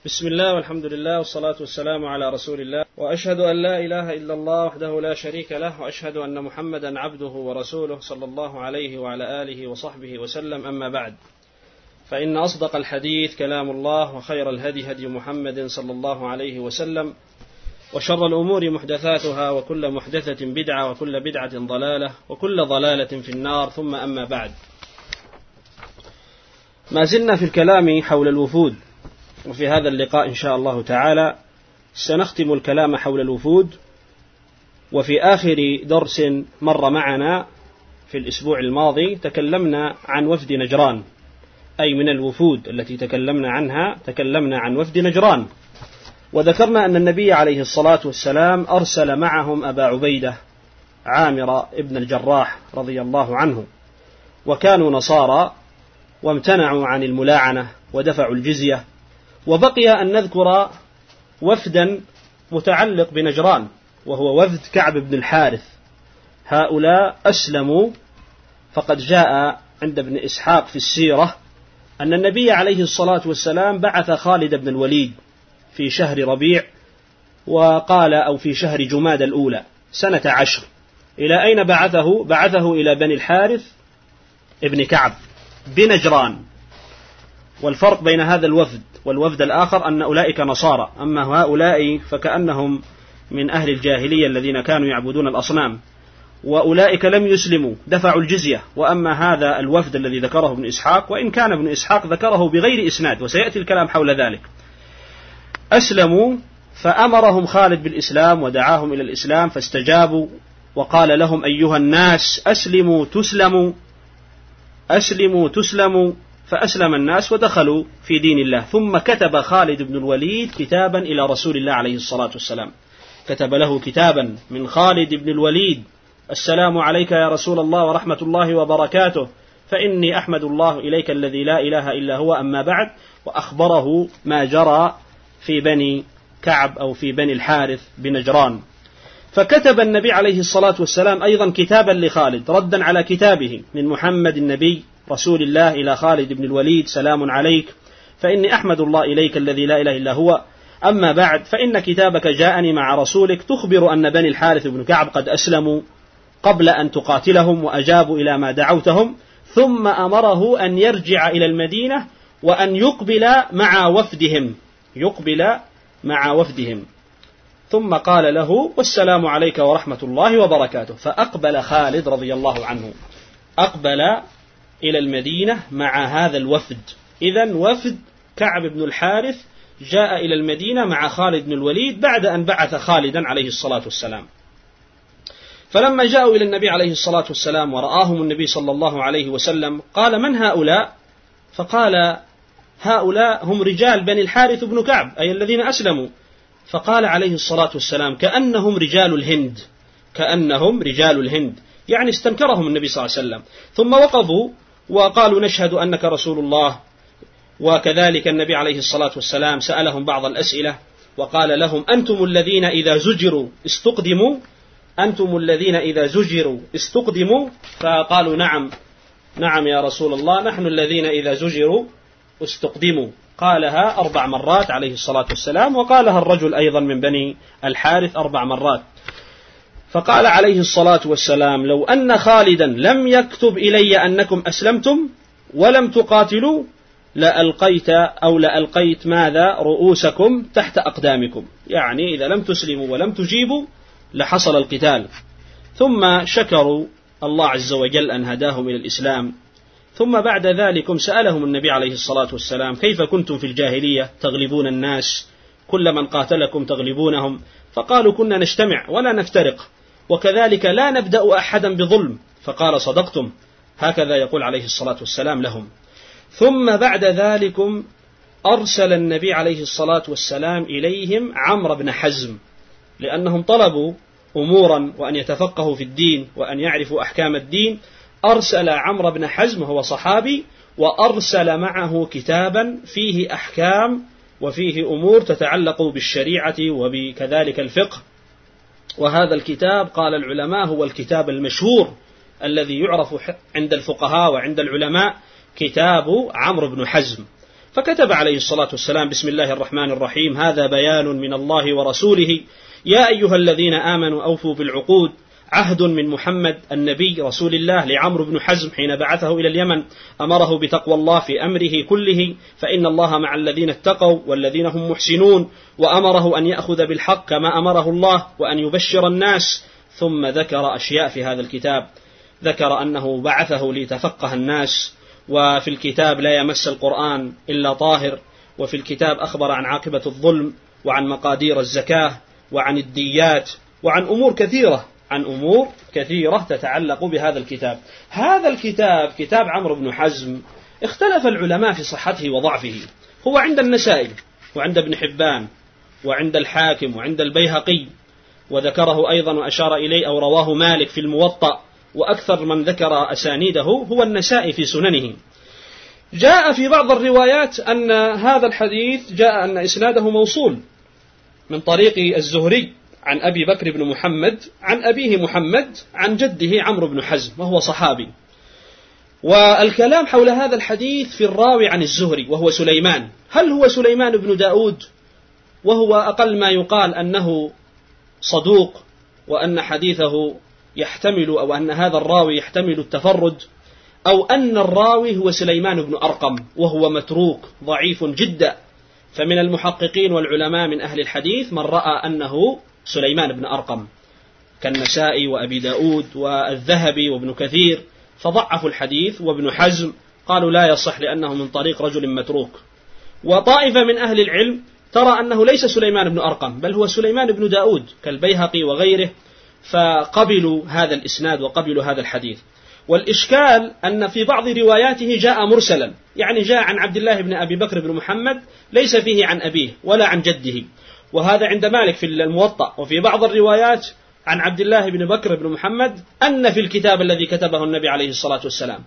بسم الله والحمد لله والصلاة والسلام على رسول الله، وأشهد أن لا إله إلا الله وحده لا شريك له، وأشهد أن محمدا عبده ورسوله صلى الله عليه وعلى آله وصحبه وسلم. أما بعد، فإن أصدق الحديث كلام الله، وخير الهدي هدي محمد صلى الله عليه وسلم، وشر الأمور محدثاتها، وكل محدثة بدعة، وكل بدعة ضلالة، وكل ضلالة في النار. ثم أما بعد، ما زلنا في الكلام حول الوفود، وفي هذا اللقاء إن شاء الله تعالى سنختم الكلام حول الوفود. وفي آخر درس مر معنا في الأسبوع الماضي تكلمنا عن وفد نجران، أي من الوفود التي تكلمنا عنها تكلمنا عن وفد نجران، وذكرنا أن النبي عليه الصلاة والسلام أرسل معهم أبا عبيدة عامر ابن الجراح رضي الله عنه، وكانوا نصارى وامتنعوا عن الملاعنة ودفعوا الجزية. وبقي أن نذكر وفدا متعلق بنجران، وهو وفد كعب بن الحارث. هؤلاء أسلموا، فقد جاء عند ابن إسحاق في السيرة أن النبي عليه الصلاة والسلام بعث خالد بن الوليد في شهر ربيع، وقال أو في شهر جماد الأولى سنة 10. إلى أين بعثه؟ بعثه إلى بني الحارث ابن كعب بنجران. والفرق بين هذا الوفد والوفد الآخر أن أولئك نصارى، أما هؤلاء فكأنهم من أهل الجاهلية الذين كانوا يعبدون الأصنام، وأولئك لم يسلموا دفعوا الجزية. وأما هذا الوفد الذي ذكره ابن إسحاق، وإن كان ابن إسحاق ذكره بغير إسناد وسيأتي الكلام حول ذلك، أسلموا، فأمرهم خالد بالإسلام ودعاهم إلى الإسلام فاستجابوا، وقال لهم أيها الناس أسلموا تسلموا، أسلموا تسلموا، فأسلم الناس ودخلوا في دين الله. ثم كتب خالد بن الوليد كتابا إلى رسول الله عليه الصلاة والسلام، كتب له كتابا من خالد بن الوليد: السلام عليك يا رسول الله ورحمة الله وبركاته، فإني أحمد الله إليك الذي لا إله إلا هو، أما بعد. وأخبره ما جرى في بني كعب أو في بني الحارث بنجران. فكتب النبي عليه الصلاة والسلام أيضا كتابا لخالد ردا على كتابه من محمد النبي رسول الله إلى خالد بن الوليد: سلام عليك، فإني أحمد الله إليك الذي لا إله إلا هو، أما بعد، فإن كتابك جاءني مع رسولك تخبر أن بني الحارث بن كعب قد أسلموا قبل أن تقاتلهم وأجابوا إلى ما دعوتهم، ثم أمره أن يرجع إلى المدينة وأن يقبل مع وفدهم، يقبل مع وفدهم. ثم قال له: والسلام عليك ورحمة الله وبركاته. فأقبل خالد رضي الله عنه، أقبل إلى المدينة مع هذا الوفد. إذن وفد كعب بن الحارث جاء إلى المدينة مع خالد بن الوليد بعد أن بعث خالدا عليه الصلاة والسلام. فلما جاءوا إلى النبي عليه الصلاة والسلام ورآهم النبي صلى الله عليه وسلم قال: من هؤلاء؟ فقال: هؤلاء هم رجال بني الحارث بن كعب، أي الذين أسلموا. فقال عليه الصلاة والسلام: كأنهم رجال الهند، كأنهم رجال الهند، يعني استنكرهم النبي صلى الله عليه وسلم. ثم وقفوا وقالوا: نشهد أنك رسول الله. وكذلك النبي عليه الصلاة والسلام سألهم بعض الأسئلة وقال لهم: أنتم الذين إذا زجروا استقدموا، أنتم الذين إذا زجروا استقدموا. فقالوا: نعم نعم يا رسول الله، نحن الذين إذا زجروا استقدموا. قالها 4 مرات عليه الصلاة والسلام، وقالها الرجل أيضا من بني الحارث 4 مرات. فقال عليه الصلاة والسلام: لو أن خالدا لم يكتب إلي أنكم أسلمتم ولم تقاتلوا لألقيت ماذا؟ رؤوسكم تحت أقدامكم، يعني إذا لم تسلموا ولم تجيبوا لحصل القتال. ثم شكروا الله عز وجل أن هداهم إلى الإسلام. ثم بعد ذلك سألهم النبي عليه الصلاة والسلام: كيف كنتم في الجاهلية تغلبون الناس، كل من قاتلكم تغلبونهم؟ فقالوا: كنا نجتمع ولا نفترق، وكذلك لا نبدأ أحدا بظلم. فقال: صدقتم. هكذا يقول عليه الصلاة والسلام لهم. ثم بعد ذلك أرسل النبي عليه الصلاة والسلام إليهم عمرو بن حزم، لأنهم طلبوا أمورا وأن يتفقهوا في الدين وأن يعرفوا أحكام الدين. أرسل عمرو بن حزم، هو صحابي، وأرسل معه كتابا فيه أحكام وفيه أمور تتعلق بالشريعة وبكذلك الفقه. وهذا الكتاب قال العلماء هو الكتاب المشهور الذي يعرف عند الفقهاء وعند العلماء كتاب عمرو بن حزم. فكتب عليه الصلاة والسلام: بسم الله الرحمن الرحيم، هذا بيان من الله ورسوله، يا أيها الذين آمنوا أوفوا بالعقود، عهد من محمد النبي رسول الله لعمرو بن حزم حين بعثه إلى اليمن، أمره بتقوى الله في أمره كله، فإن الله مع الذين اتقوا والذين هم محسنون، وأمره أن يأخذ بالحق كما أمره الله، وأن يبشر الناس. ثم ذكر أشياء في هذا الكتاب، ذكر أنه بعثه ليتفقه الناس، وفي الكتاب لا يمس القرآن إلا طاهر، وفي الكتاب أخبر عن عاقبة الظلم، وعن مقادير الزكاة، وعن الديات، وعن أمور كثيرة تتعلق بهذا الكتاب. هذا الكتاب كتاب عمرو بن حزم اختلف العلماء في صحته وضعفه. هو عند النسائي وعند ابن حبان وعند الحاكم وعند البيهقي، وذكره أيضا وأشار إليه أو رواه مالك في الموطأ، وأكثر من ذكر أسانيده هو النسائي في سننه. جاء في بعض الروايات أن هذا الحديث جاء أن إسناده موصول من طريق الزهري عن أبي بكر بن محمد عن أبيه محمد عن جده عمرو بن حزم، وهو صحابي. والكلام حول هذا الحديث في الراوي عن الزهري وهو سليمان، هل هو سليمان بن داود وهو أقل ما يقال أنه صدوق، وأن حديثه يحتمل أو أن هذا الراوي يحتمل التفرد، أو أن الراوي هو سليمان بن أرقم وهو متروك ضعيف جدا؟ فمن المحققين والعلماء من أهل الحديث من رأى أنه سليمان بن أرقم كالنسائي وأبي داود والذهبي وابن كثير، فضعفوا الحديث، وابن حزم قالوا لا يصح لأنه من طريق رجل متروك. وطائفة من أهل العلم ترى أنه ليس سليمان بن أرقم بل هو سليمان بن داود كالبيهقي وغيره، فقبلوا هذا الإسناد وقبلوا هذا الحديث. والإشكال أن في بعض رواياته جاء مرسلا، يعني جاء عن عبد الله بن أبي بكر بن محمد ليس فيه عن أبيه ولا عن جده، وهذا عند مالك في الموطأ. وفي بعض الروايات عن عبد الله بن بكر بن محمد أن في الكتاب الذي كتبه النبي عليه الصلاة والسلام،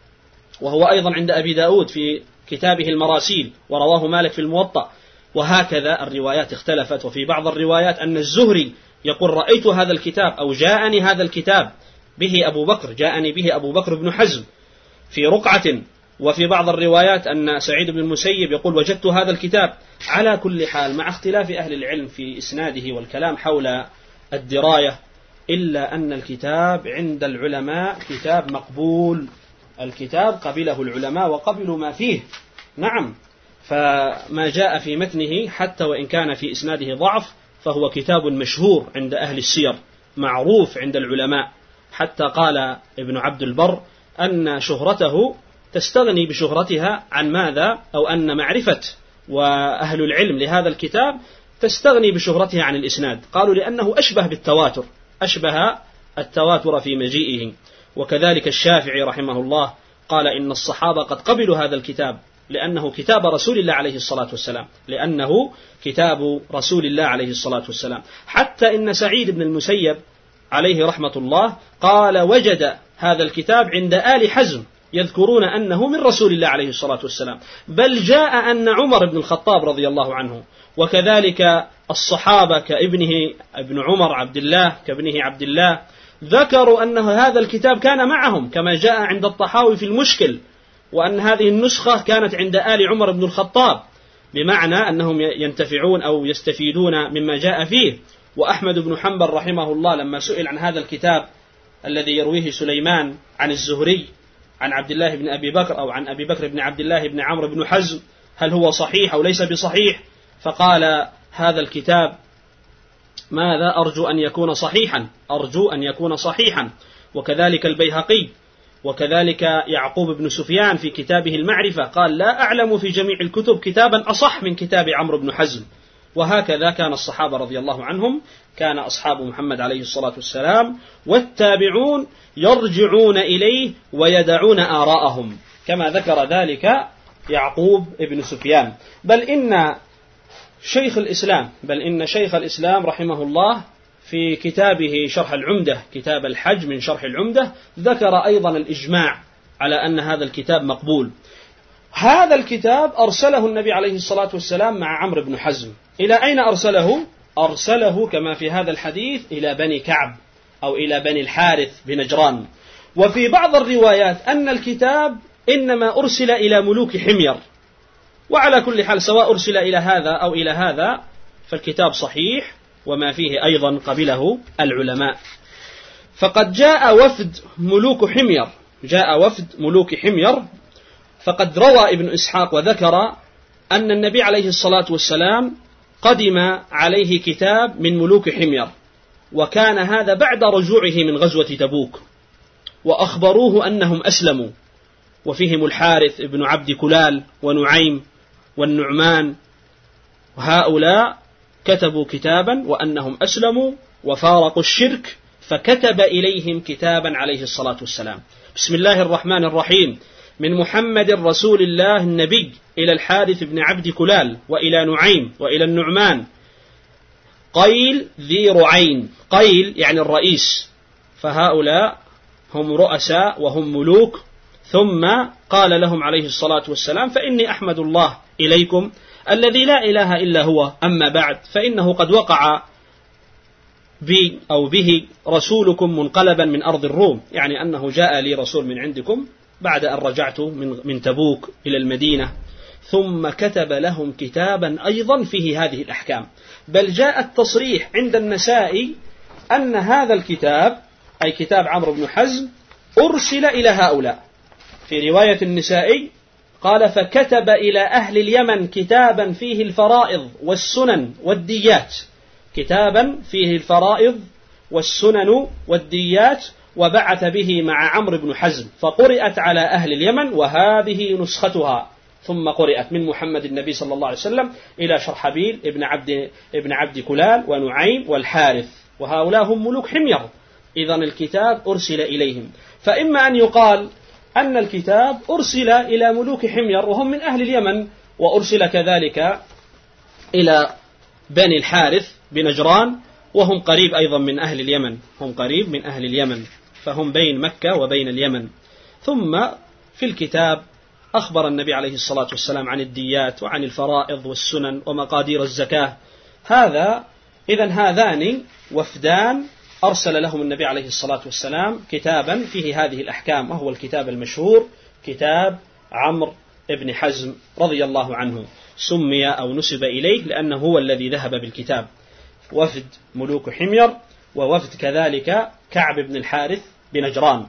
وهو أيضا عند أبي داود في كتابه المراسيل، ورواه مالك في الموطأ. وهكذا الروايات اختلفت. وفي بعض الروايات أن الزهري يقول رأيت هذا الكتاب أو جاءني هذا الكتاب به أبو بكر، جاءني به أبو بكر بن حزم في رقعة. وفي بعض الروايات أن سعيد بن المسيب يقول وجدت هذا الكتاب. على كل حال، مع اختلاف أهل العلم في إسناده والكلام حول الدراية، إلا أن الكتاب عند العلماء كتاب مقبول، الكتاب قبله العلماء وقبلوا ما فيه. نعم، فما جاء في متنه حتى وإن كان في إسناده ضعف فهو كتاب مشهور عند أهل السير، معروف عند العلماء، حتى قال ابن عبد البر أن شهرته تستغني بشهرتها عن ماذا؟ أو أن معرفة وأهل العلم لهذا الكتاب تستغني بشهرتها عن الإسناد. قالوا لأنه أشبه بالتواتر، أشبه التواتر في مجيئه. وكذلك الشافعي رحمه الله قال إن الصحابة قد قبلوا هذا الكتاب لأنه كتاب رسول الله عليه الصلاة والسلام، لأنه كتاب رسول الله عليه الصلاة والسلام. حتى إن سعيد بن المسيب عليه رحمة الله قال وجد هذا الكتاب عند آل حزم يذكرون أنه من رسول الله عليه الصلاة والسلام، بل جاء أن عمر بن الخطاب رضي الله عنه وكذلك الصحابة ابن عمر عبد الله كابنه عبد الله ذكروا أن هذا الكتاب كان معهم، كما جاء عند الطحاوي في المشكل، وأن هذه النسخة كانت عند آل عمر بن الخطاب، بمعنى أنهم ينتفعون أو يستفيدون مما جاء فيه. وأحمد بن حنبل رحمه الله لما سئل عن هذا الكتاب الذي يرويه سليمان عن الزهري عن عبد الله بن أبي بكر أو عن أبي بكر بن عبد الله بن عمرو بن حزم هل هو صحيح أو ليس بصحيح، فقال هذا الكتاب ماذا أرجو أن يكون صحيحا، أرجو أن يكون صحيحا. وكذلك البيهقي، وكذلك يعقوب بن سفيان في كتابه المعرفة قال لا أعلم في جميع الكتب كتابا أصح من كتاب عمرو بن حزم. وهكذا كان الصحابة رضي الله عنهم، كان أصحاب محمد عليه الصلاة والسلام والتابعون يرجعون إليه ويدعون آراءهم، كما ذكر ذلك يعقوب بن سفيان. بل إن شيخ الإسلام رحمه الله في كتابه شرح العمدة، كتاب الحج من شرح العمدة، ذكر أيضا الإجماع على أن هذا الكتاب مقبول. هذا الكتاب أرسله النبي عليه الصلاة والسلام مع عمرو بن حزم. إلى أين أرسله؟ أرسله كما في هذا الحديث إلى بني كعب أو إلى بني الحارث بنجران. وفي بعض الروايات أن الكتاب إنما أرسل إلى ملوك حمير، وعلى كل حال سواء أرسل إلى هذا أو إلى هذا فالكتاب صحيح وما فيه أيضا قبله العلماء. فقد جاء وفد ملوك حمير، فقد روى ابن إسحاق وذكر أن النبي عليه الصلاة والسلام قدم عليه كتاب من ملوك حمير، وكان هذا بعد رجوعه من غزوة تبوك، وأخبروه أنهم أسلموا، وفيهم الحارث بن عبد كلال ونعيم والنعمان، وهؤلاء كتبوا كتابا وأنهم أسلموا وفارقوا الشرك، فكتب إليهم كتابا عليه الصلاة والسلام: بسم الله الرحمن الرحيم، من محمد رسول الله النبي إلى الحارث بن عبد كلال وإلى نعيم وإلى النعمان قيل ذي رعين، قيل يعني الرئيس، فهؤلاء هم رؤساء وهم ملوك. ثم قال لهم عليه الصلاة والسلام: فإني أحمد الله إليكم الذي لا إله إلا هو، أما بعد فإنه قد وقع بي أو به رسولكم منقلبا من أرض الروم، يعني أنه جاء لي رسول من عندكم بعد أن رجعت من تبوك إلى المدينة. ثم كتب لهم كتابا أيضا فيه هذه الأحكام، بل جاء التصريح عند النسائي أن هذا الكتاب أي كتاب عمرو بن حزم أرسل إلى هؤلاء. في رواية النسائي قال: فكتب إلى أهل اليمن كتابا فيه الفرائض والسنن والديات، كتابا فيه الفرائض والسنن والديات، وبعث به مع عمرو بن حزم، فقرأت على أهل اليمن، وهذه نسختها، ثم قرأت من محمد النبي صلى الله عليه وسلم إلى شرحبيل ابن عبد كلال ونعيم والحارث، وهؤلاء هم ملوك حمير. إذن الكتاب أرسل إليهم، فإما أن يقال أن الكتاب أرسل إلى ملوك حمير وهم من أهل اليمن، وأرسل كذلك إلى بني الحارث بنجران وهم قريب أيضا من أهل اليمن، هم قريب من أهل اليمن، فهم بين مكة وبين اليمن. ثم في الكتاب أخبر النبي عليه الصلاة والسلام عن الديات وعن الفرائض والسنن ومقادير الزكاة. إذن هذان وفدان أرسل لهم النبي عليه الصلاة والسلام كتابا فيه هذه الأحكام، وهو الكتاب المشهور كتاب عمرو بن حزم رضي الله عنه، سمي أو نسب إليه لأنه هو الذي ذهب بالكتاب. وفد ملوك حمير، ووفد كذلك كعب بن الحارث بنجران.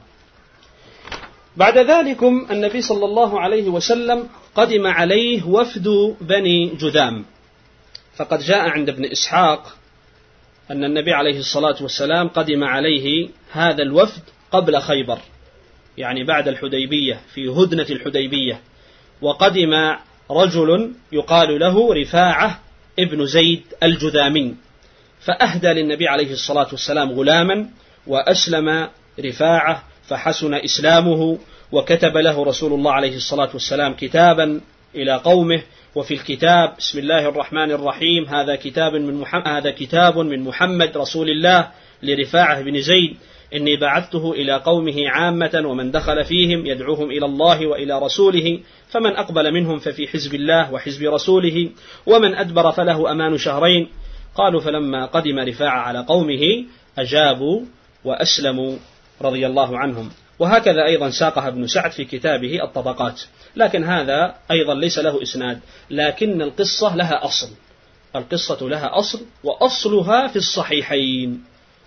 بعد ذلك النبي صلى الله عليه وسلم قدم عليه وفد بني جذام، فقد جاء عند ابن إسحاق أن النبي عليه الصلاة والسلام قدم عليه هذا الوفد قبل خيبر، يعني بعد الحديبية، في هدنة الحديبية. وقدم رجل يقال له رفاعة ابن زيد الجذامي، فأهدى للنبي عليه الصلاة والسلام غلاما، وأسلم رفاعة فحسن إسلامه، وكتب له رسول الله عليه الصلاة والسلام كتابا إلى قومه. وفي الكتاب: بسم الله الرحمن الرحيم، هذا كتاب من محمد رسول الله لرفاعة بن زيد، إني بعثته إلى قومه عامة، ومن دخل فيهم يدعوهم إلى الله وإلى رسوله، فمن أقبل منهم ففي حزب الله وحزب رسوله، ومن أدبر فله أمان شهرين. قالوا: فلما قدم رفاعة على قومه أجابوا وأسلموا رضي الله عنهم. وهكذا أيضا ساقها ابن سعد في كتابه الطبقات، لكن هذا أيضا ليس له إسناد، لكن القصة لها أصل، القصة لها أصل، وأصلها في الصحيحين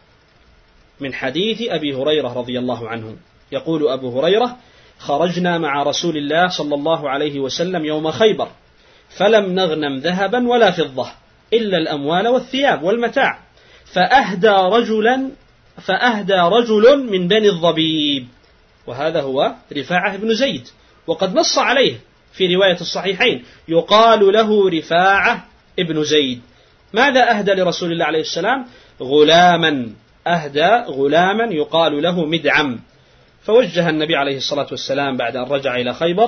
من حديث أبي هريرة رضي الله عنه. يقول أبو هريرة: خرجنا مع رسول الله صلى الله عليه وسلم يوم خيبر، فلم نغنم ذهبا ولا فضة إلا الأموال والثياب والمتاع، فأهدى رجل من بني الضبيب، وهذا هو رفاعة بن زيد، وقد نص عليه في رواية الصحيحين، يقال له رفاعة ابن زيد. ماذا أهدى لرسول الله عليه السلام؟ غلاما، أهدى غلاما يقال له مدعم. فوجه النبي عليه الصلاة والسلام بعد أن رجع إلى خيبر،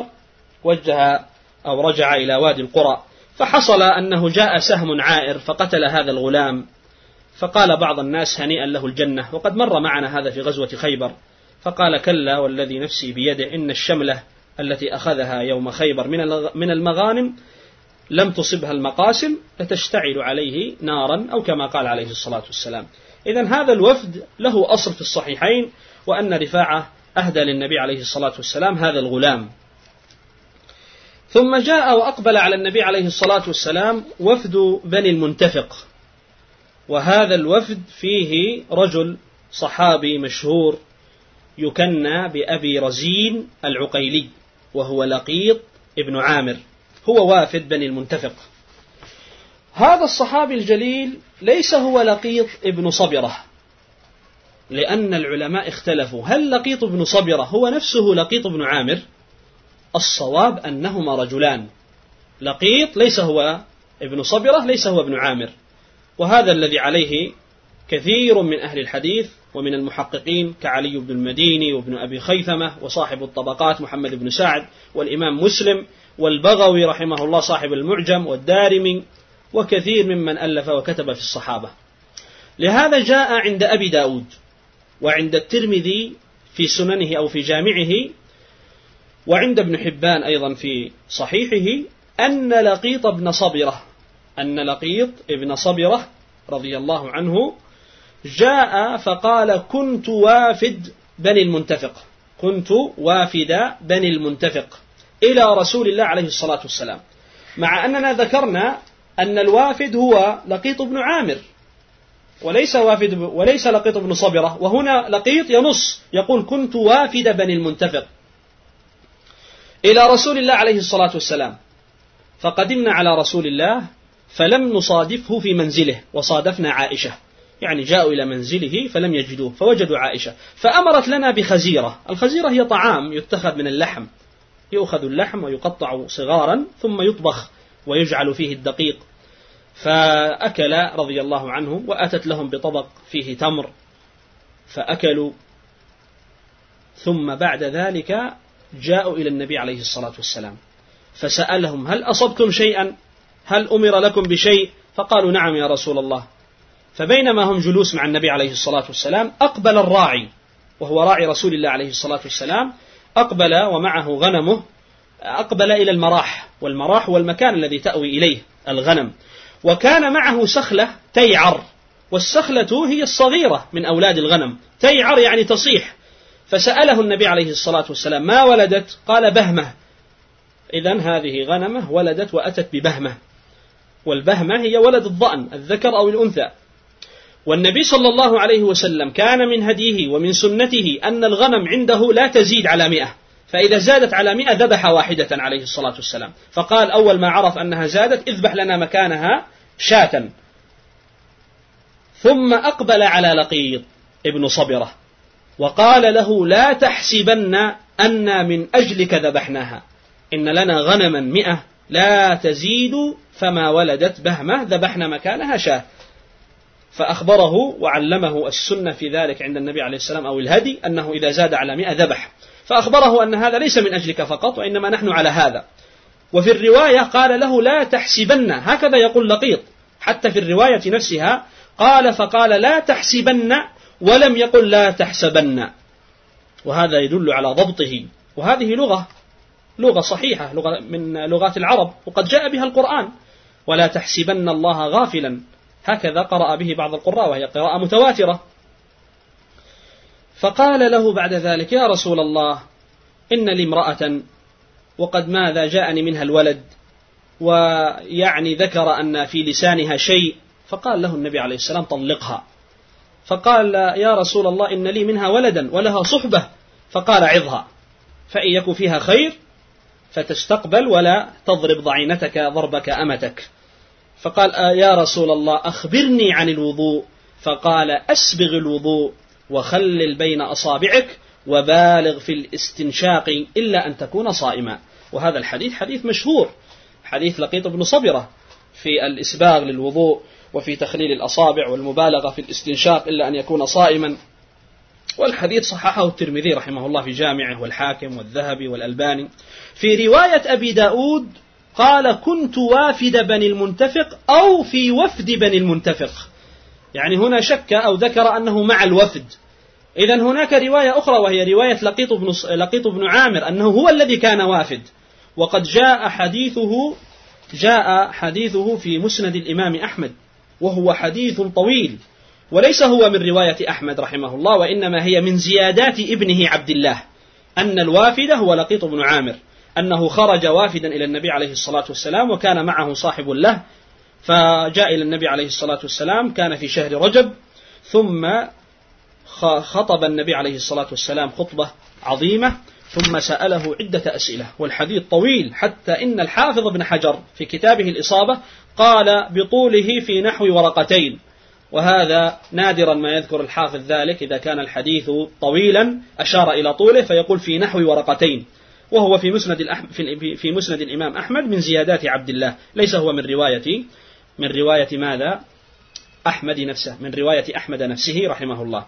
رجع إلى وادي القرى، فحصل أنه جاء سهم عائر فقتل هذا الغلام، فقال بعض الناس: هنيئا له الجنة، وقد مر معنا هذا في غزوة خيبر. فقال: كلا والذي نفسي بيده، إن الشملة التي أخذها يوم خيبر من المغانم لم تصبها المقاسم لتشتعل عليه نارا، أو كما قال عليه الصلاة والسلام. إذن هذا الوفد له أصل في الصحيحين، وأن رفاعة أهدى للنبي عليه الصلاة والسلام هذا الغلام. ثم جاء وأقبل على النبي عليه الصلاة والسلام وفد بني المنتفق، وهذا الوفد فيه رجل صحابي مشهور يكنى بأبي رزين العقيلي، وهو لقيط ابن عامر، هو وافد بني المنتفق. هذا الصحابي الجليل ليس هو لقيط ابن صبرة، لأن العلماء اختلفوا هل لقيط ابن صبرة هو نفسه لقيط ابن عامر؟ الصواب أنهما رجلان، لقيط ليس هو ابن صبرة، ليس هو ابن عامر، وهذا الذي عليه كثير من أهل الحديث ومن المحققين كعلي بن المديني وابن أبي خيثمة وصاحب الطبقات محمد بن سعد والإمام مسلم والبغوي رحمه الله صاحب المعجم والدارمي وكثير ممن ألف وكتب في الصحابة. لهذا جاء عند أبي داود وعند الترمذي في سننه أو في جامعه وعند ابن حبان أيضا في صحيحه أن لقيط ابن صبرة رضي الله عنه جاء فقال كنت وافد بني المنتفق إلى رسول الله عليه الصلاة والسلام، مع أننا ذكرنا أن الوافد هو لقيط بن عامر وليس لقيط بن صبرة، وهنا لقيط ينص يقول كنت وافد بني المنتفق إلى رسول الله عليه الصلاة والسلام، فقدمنا على رسول الله فلم نصادفه في منزله وصادفنا عائشة، يعني جاءوا إلى منزله فلم يجدوه فوجدوا عائشة، فأمرت لنا بخزيرة. الخزيرة هي طعام يتخذ من اللحم، يؤخذ اللحم ويقطع صغارا ثم يطبخ ويجعل فيه الدقيق، فأكل رضي الله عنه، وأتت لهم بطبق فيه تمر فأكلوا، ثم بعد ذلك جاءوا إلى النبي عليه الصلاة والسلام فسألهم هل أصبتم شيئا؟ هل أمر لكم بشيء؟ فقالوا نعم يا رسول الله. فبينما هم جلوس مع النبي عليه الصلاة والسلام أقبل الراعي، وهو راعي رسول الله عليه الصلاة والسلام، أقبل ومعه غنمه، أقبل إلى المراح، والمراح هو المكان الذي تأوي إليه الغنم، وكان معه سخلة تيعر، والسخلة هي الصغيرة من أولاد الغنم، تيعر يعني تصيح. فسأله النبي عليه الصلاة والسلام ما ولدت؟ قال بهمة. إذن هذه غنمة ولدت وأتت ببهمة، والبهمة هي ولد الضأن الذكر أو الأنثى. والنبي صلى الله عليه وسلم كان من هديه ومن سنته أن الغنم عنده لا تزيد على 100، فإذا زادت على 100 ذبح واحدة عليه الصلاة والسلام. فقال أول ما عرف أنها زادت اذبح لنا مكانها شاة. ثم أقبل على لقيط ابن صبرة وقال له لا تحسبن أن من أجلك ذبحناها، إن لنا غنما 100 لا تزيد، فما ولدت بهمة ذبحنا مكانها شاة. فأخبره وعلمه السنة في ذلك عند النبي عليه السلام أو الهدي أنه إذا زاد على 100 ذبح، فأخبره أن هذا ليس من أجلك فقط وإنما نحن على هذا. وفي الرواية قال له لا تحسبن، هكذا يقول لقيط حتى في الرواية نفسها فقال لا تحسبن ولم يقل لا تحسبن، وهذا يدل على ضبطه. وهذه لغة صحيحة، لغة من لغات العرب، وقد جاء بها القرآن ولا تحسبن الله غافلا، هكذا قرأ به بعض القراء وهي قراءة متواترة. فقال له بعد ذلك يا رسول الله إن لي امرأة وقد ماذا جاءني منها الولد، ويعني ذكر أن في لسانها شيء، فقال له النبي عليه السلام طلقها. فقال يا رسول الله إن لي منها ولدا ولها صحبة، فقال عظها فإن يكن فيها خير فتستقبل ولا تضرب ضعينتك ضربك أمتك. فقال يا رسول الله أخبرني عن الوضوء، فقال أسبغ الوضوء وخلل بين أصابعك وبالغ في الاستنشاق إلا أن تكون صائما. وهذا الحديث حديث مشهور، حديث لقيط بن صبرة في الإسباغ للوضوء وفي تخليل الأصابع والمبالغة في الاستنشاق إلا أن يكون صائما. والحديث صححه الترمذي رحمه الله في جامعه والحاكم والذهبي والألباني. في رواية أبي داود قال كنت وافد بني المنتفق أو في وفد بني المنتفق، يعني هنا شك أو ذكر أنه مع الوفد. إذن هناك رواية أخرى وهي رواية لقيط بن عامر أنه هو الذي كان وافد، وقد جاء حديثه في مسند الإمام أحمد، وهو حديث طويل، وليس هو من رواية أحمد رحمه الله، وإنما هي من زيادات ابنه عبد الله، أن الوافد هو لقيط بن عامر، أنه خرج وافدا إلى النبي عليه الصلاة والسلام، وكان معه صاحب له، فجاء إلى النبي عليه الصلاة والسلام، كان في شهر رجب، ثم خطب النبي عليه الصلاة والسلام خطبة عظيمة، ثم سأله عدة أسئلة، والحديث طويل، حتى إن الحافظ ابن حجر في كتابه الإصابة قال بطوله في نحو ورقتين، وهذا نادرا ما يذكر الحافظ ذلك، إذا كان الحديث طويلا أشار إلى طوله فيقول في نحو ورقتين، وهو في مسند الإمام أحمد من زيادات عبد الله، ليس هو من رواية ماذا؟ أحمد نفسه، من رواية أحمد نفسه رحمه الله.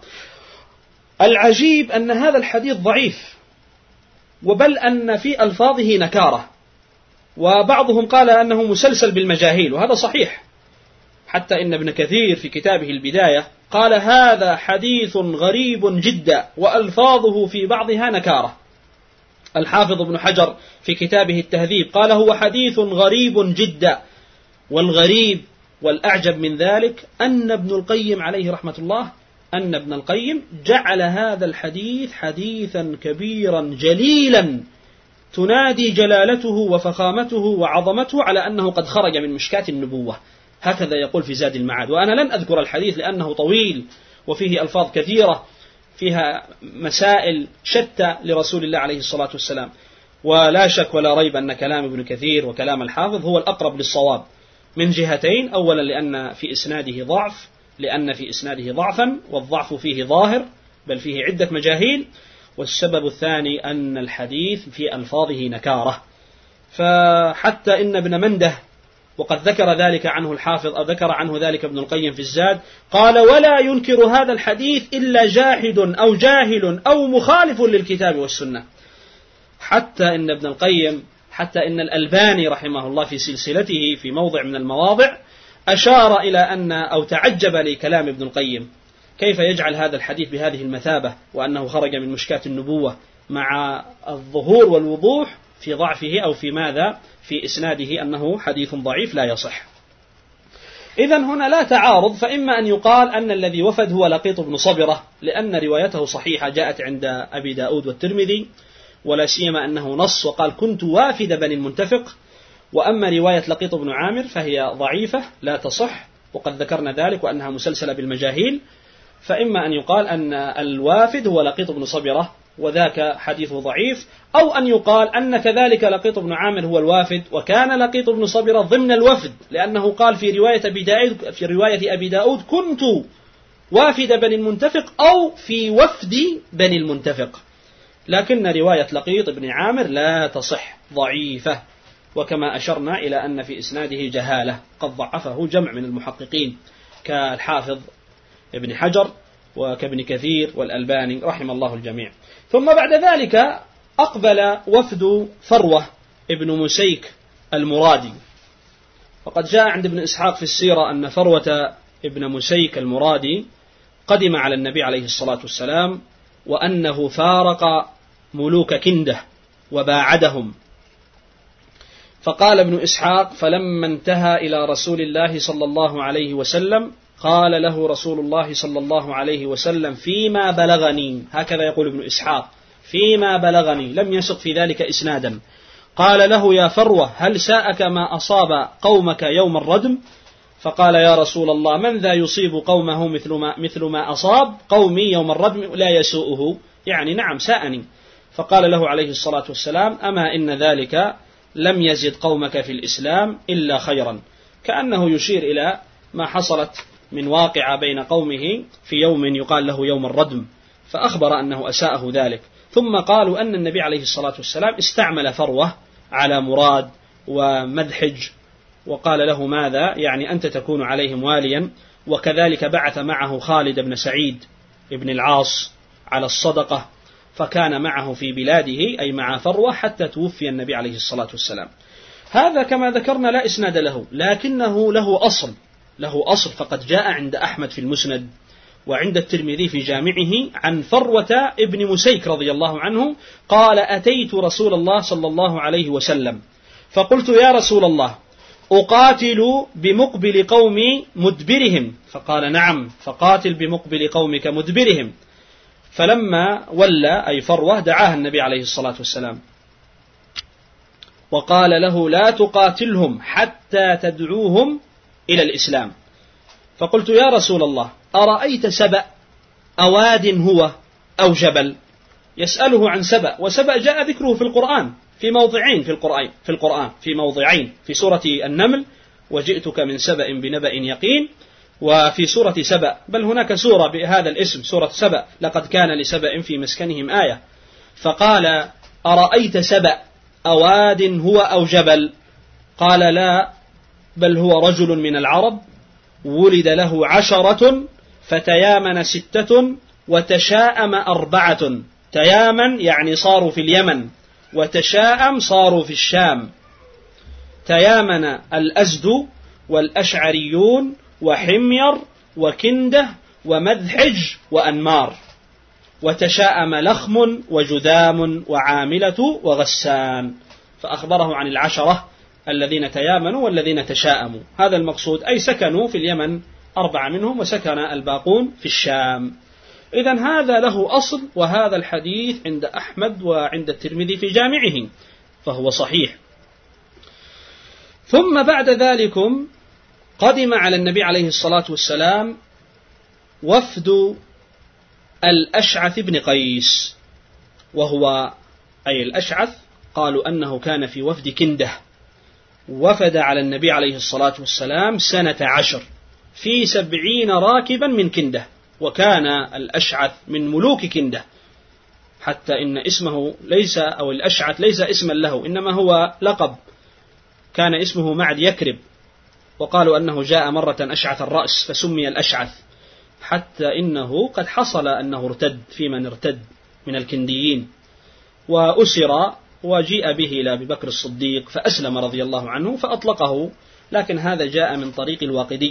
العجيب أن هذا الحديث ضعيف، وبل أن في ألفاظه نكارة، وبعضهم قال أنه مسلسل بالمجاهيل، وهذا صحيح، حتى إن ابن كثير في كتابه البداية قال هذا حديث غريب جدا وألفاظه في بعضها نكارة. الحافظ ابن حجر في كتابه التهذيب قال هو حديث غريب جدا، والغريب والأعجب من ذلك أن ابن القيم عليه رحمة الله جعل هذا الحديث حديثا كبيرا جليلا تنادي جلالته وفخامته وعظمته على أنه قد خرج من مشكاة النبوة، هكذا يقول في زاد المعاد. وأنا لن أذكر الحديث لأنه طويل وفيه ألفاظ كثيرة فيها مسائل شتى لرسول الله عليه الصلاة والسلام، ولا شك ولا ريب أن كلام ابن كثير وكلام الحافظ هو الأقرب للصواب من جهتين: أولا لأن في إسناده ضعفا، والضعف فيه ظاهر بل فيه عدة مجاهيل، والسبب الثاني أن الحديث في ألفاظه نكارة. فحتى إن ابن منده، وقد ذكر ذلك عنه الحافظ أو ذكر عنه ذلك ابن القيم في الزاد، قال ولا ينكر هذا الحديث إلا جاحد أو جاهل أو مخالف للكتاب والسنة. حتى إن الألباني رحمه الله في سلسلته في موضع من المواضع أشار إلى أو تعجب لكلام ابن القيم، كيف يجعل هذا الحديث بهذه المثابة وأنه خرج من مشكاة النبوة، مع الظهور والوضوح في ضعفه أو في ماذا في إسناده أنه حديث ضعيف لا يصح. إذن هنا لا تعارض، فإما أن يقال أن الذي وفد هو لقيط بن صبرة لأن روايته صحيحة جاءت عند أبي داود والترمذي، ولا سيما أنه نص وقال كنت وافد بني المنتفق. وأما رواية لقيط بن عامر فهي ضعيفة لا تصح، وقد ذكرنا ذلك، وأنها مسلسلة بالمجاهيل. فإما أن يقال أن الوافد هو لقيط بن صبرة وذاك حديثه ضعيف، أو أن يقال أن كذلك لقيط بن عامر هو الوافد، وكان لقيط بن صبرة ضمن الوفد، لأنه قال في رواية أبي داود كنت وافد بني المنتفق أو في وفد بني المنتفق. لكن رواية لقيط بن عامر لا تصح، ضعيفة، وكما أشرنا إلى أن في إسناده جهالة قد ضعفه جمع من المحققين كالحافظ ابن حجر وكابن كثير والألباني رحم الله الجميع. ثم بعد ذلك أقبل وفد فروة ابن مسيك المرادي، وقد جاء عند ابن إسحاق في السيرة أن فروة ابن مسيك المرادي قدم على النبي عليه الصلاة والسلام، وأنه فارق ملوك كنده وباعدهم. فقال ابن إسحاق فلما انتهى إلى رسول الله صلى الله عليه وسلم قال له رسول الله صلى الله عليه وسلم فيما بلغني، هكذا يقول ابن إسحاق فيما بلغني، لم يسق في ذلك إسنادا، قال له يا فروة هل ساءك ما أصاب قومك يوم الردم؟ فقال يا رسول الله من ذا يصيب قومه مثل ما أصاب قومي يوم الردم لا يسوءه، يعني نعم ساءني. فقال له عليه الصلاة والسلام أما إن ذلك لم يزد قومك في الإسلام إلا خيرا، كأنه يشير إلى ما حصلت من واقع بين قومه في يوم يقال له يوم الردم، فأخبر أنه أساءه ذلك. ثم قالوا أن النبي عليه الصلاة والسلام استعمل فروة على مراد ومدحج، وقال له ماذا يعني أنت تكون عليهم واليا، وكذلك بعث معه خالد بن سعيد بن العاص على الصدقة، فكان معه في بلاده أي مع فروة حتى توفي النبي عليه الصلاة والسلام. هذا كما ذكرنا لا إسناد له، لكنه له أصل، فقد جاء عند أحمد في المسند وعند الترمذي في جامعه عن فروة ابن مسيك رضي الله عنه قال أتيت رسول الله صلى الله عليه وسلم فقلت يا رسول الله أقاتل بمقبل قومي مدبرهم؟ فقال نعم، فقاتل بمقبل قومك مدبرهم. فلما ولى أي فروة دعاه النبي عليه الصلاة والسلام وقال له لا تقاتلهم حتى تدعوهم إلى الإسلام. فقلت يا رسول الله أرأيت سبأ أواد هو أو جبل؟ يسأله عن سبأ، وسبأ جاء ذكره في القرآن في موضعين في موضعين في سورة النمل وجئتك من سبأ بنبأ يقين، وفي سورة سبأ، بل هناك سورة بهذا الاسم سورة سبأ لقد كان لسبأ في مسكنهم آية. فقال أرأيت سبأ أواد هو أو جبل؟ قال لا، بل هو رجل من العرب ولد له 10 فتيامن 6 وتشاءم 4. تيامن يعني صاروا في اليمن، وتشاءم صاروا في الشام. تيامن الأزد والأشعريون وحمير وكنده ومذحج وأنمار، وتشاءم لخم وجذام وعاملة وغسان. فأخبره عن 10 الذين تيامنوا والذين تشاءموا، هذا المقصود، أي سكنوا في اليمن 4 منهم، وسكن الباقون في الشام. إذن هذا له أصل، وهذا الحديث عند أحمد وعند الترمذي في جامعه، فهو صحيح. ثم بعد ذلك قدم على النبي عليه الصلاة والسلام وفد الأشعث بن قيس، وهو أي الأشعث قالوا أنه كان في وفد كنده، وفد على النبي عليه الصلاة والسلام 12 في 70 راكبا من كنده، وكان الأشعث من ملوك كنده، حتى إن اسمه ليس، أو الأشعث ليس اسما له، إنما هو لقب، كان اسمه معد يكرب، وقالوا أنه جاء مرة أشعث الرأس فسمي الأشعث، حتى إنه قد حصل أنه ارتد في من ارتد من الكنديين، وأسر وجيء به إلى أبي بكر الصديق فأسلم رضي الله عنه فأطلقه، لكن هذا جاء من طريق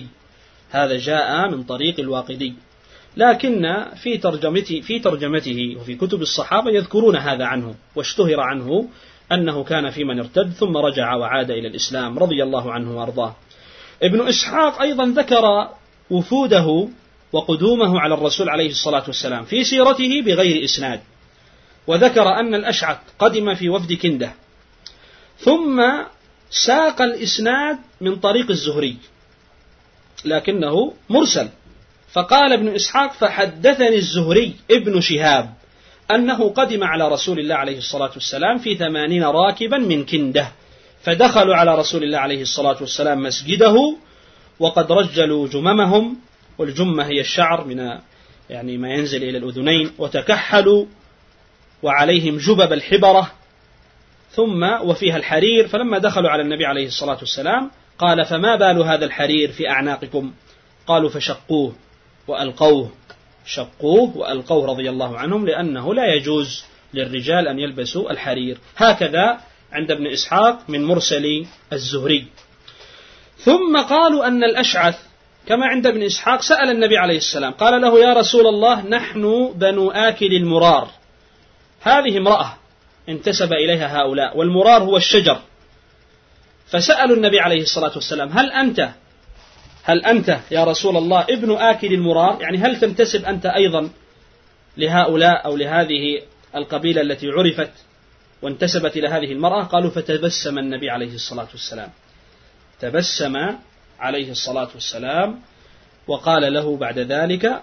الواقدي، لكن في ترجمته وفي كتب الصحابة يذكرون هذا عنه، واشتهر عنه أنه كان في من ارتد ثم رجع وعاد إلى الإسلام رضي الله عنه وأرضاه. ابن إسحاق أيضا ذكر وفوده وقدومه على الرسول عليه الصلاة والسلام في سيرته بغير إسناد، وذكر أن الأشعث قدم في وفد كنده، ثم ساق الإسناد من طريق الزهري لكنه مرسل، فقال ابن إسحاق فحدثني الزهري ابن شهاب أنه قدم على رسول الله عليه الصلاة والسلام في 80 راكبا من كنده، فدخلوا على رسول الله عليه الصلاة والسلام مسجده وقد رجلوا جممهم، والجمة هي الشعر من يعني ما ينزل إلى الأذنين، وتكحلوا وعليهم جبب الحبرة ثم وفيها الحرير. فلما دخلوا على النبي عليه الصلاة والسلام قال فما بال هذا الحرير في أعناقكم؟ قالوا فشقوه وألقوه، شقوه وألقوه رضي الله عنهم، لأنه لا يجوز للرجال أن يلبسوا الحرير. هكذا عند ابن إسحاق من مرسل الزهري. ثم قالوا أن الأشعث كما عند ابن إسحاق سأل النبي عليه السلام قال له يا رسول الله نحن بنو آكل المرار، هذه امرأة انتسب إليها هؤلاء، والمرار هو الشجر، فسألوا النبي عليه الصلاة والسلام هل أنت يا رسول الله ابن آكل المرار، يعني هل تنتسب أنت أيضا لهؤلاء أو لهذه القبيلة التي عرفت وانتسبت إلى هذه المرأة؟ قالوا فتبسم النبي عليه الصلاة والسلام، تبسم عليه الصلاة والسلام وقال له بعد ذلك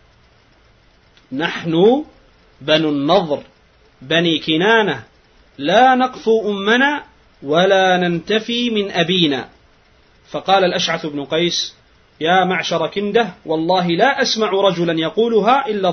نحن بنو النضر بني كنانة لا نقفو أمنا ولا ننتفي من أبينا. فقال الأشعث بن قيس يا معشر كنده والله لا أسمع رجلا يقولها إلا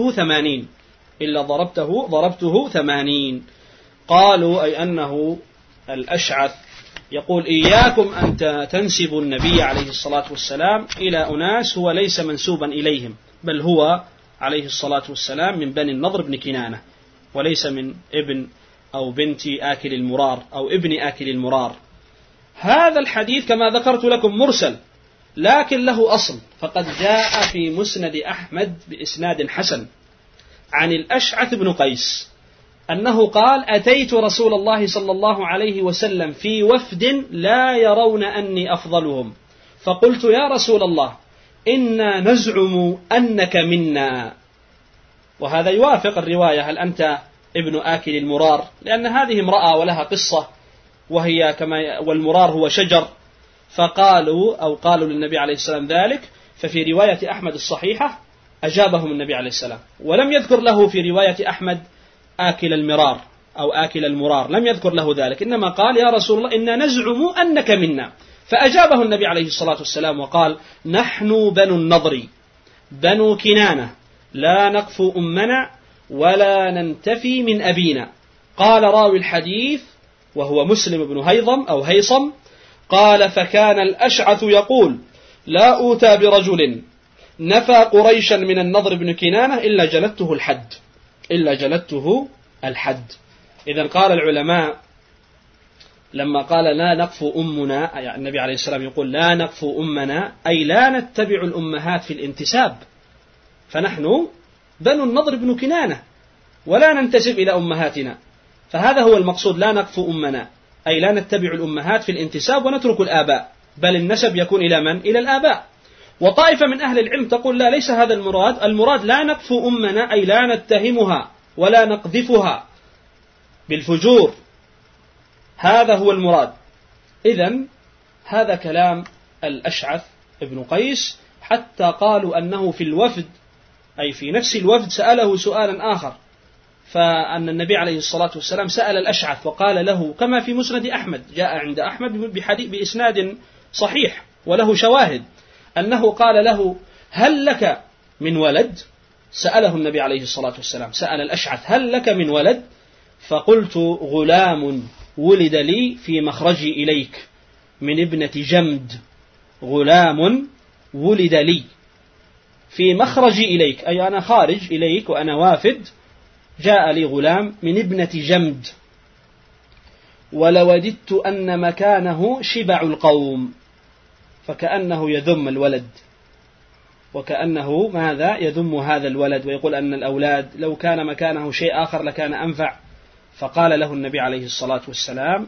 ضربته 80. قالوا أي أنه الأشعث يقول إياكم أن تنسبوا النبي عليه الصلاة والسلام إلى أناس هو ليس منسوبا إليهم، بل هو عليه الصلاة والسلام من بني النضر بن كنانة، وليس من ابن أو بنت آكل المرار أو ابن آكل المرار. هذا الحديث كما ذكرت لكم مرسل، لكن له أصل، فقد جاء في مسند أحمد بإسناد حسن عن الأشعث بن قيس أنه قال أتيت رسول الله صلى الله عليه وسلم في وفد لا يرون أني أفضلهم، فقلت يا رسول الله إنا نزعم أنك منا. وهذا يوافق الرواية هل أنت ابن آكل المرار، لأن هذه امرأة ولها قصة وهي والمرار هو شجر، قالوا للنبي عليه السلام ذلك. ففي رواية أحمد الصحيحة أجابهم النبي عليه السلام، ولم يذكر له في رواية أحمد آكل المرار أو آكل المرار، لم يذكر له ذلك، إنما قال يا رسول الله إنا نزعم أنك منا. فأجابه النبي عليه الصلاة والسلام وقال نحن بنو النضر بنو كنانة لا نقفو أمنا ولا ننتفي من أبينا. قال راوي الحديث وهو مسلم بن هيضم أو هيصم قال فكان الأشعث يقول لا أوتى برجل نفى قريشا من النضر بن كنانة إلا جلدته الحد. إذن قال العلماء لما قال لا نقفو أمنا، يعني النبي عليه السلام يقول لا نقفو أمنا أي لا نتبع الأمهات في الانتساب، فنحن بنو النضر بن كنانة ولا ننتسب إلى أمهاتنا، فهذا هو المقصود لا نقفو أمنا أي لا نتبع الأمهات في الانتساب ونترك الآباء، بل النسب يكون إلى من؟ إلى الآباء. وطائفة من أهل العلم تقول لا، ليس هذا المراد لا نقفو أمنا أي لا نتهمها ولا نقذفها بالفجور، هذا هو المراد. إذن هذا كلام الأشعث ابن قيس، حتى قالوا أنه في الوفد أي في نفس الوفد سأله سؤالا آخر، فأن النبي عليه الصلاة والسلام سأل الأشعث وقال له كما في مسند أحمد، جاء عند أحمد بإسناد صحيح وله شواهد، أنه قال له هل لك من ولد؟ سأله النبي عليه الصلاة والسلام، سأل الأشعث هل لك من ولد؟ فقلت غلام ولد لي في مخرجي إليك من ابنة جمد، غلام ولد لي في مخرجي إليك أي أنا خارج إليك وأنا وافد، جاء لي غلام من ابنة جمد، ولوددت أن مكانه شبع القوم، فكأنه يذم الولد، وكأنه ماذا يذم هذا الولد ويقول أن الأولاد لو كان مكانه شيء آخر لكان أنفع. فقال له النبي عليه الصلاة والسلام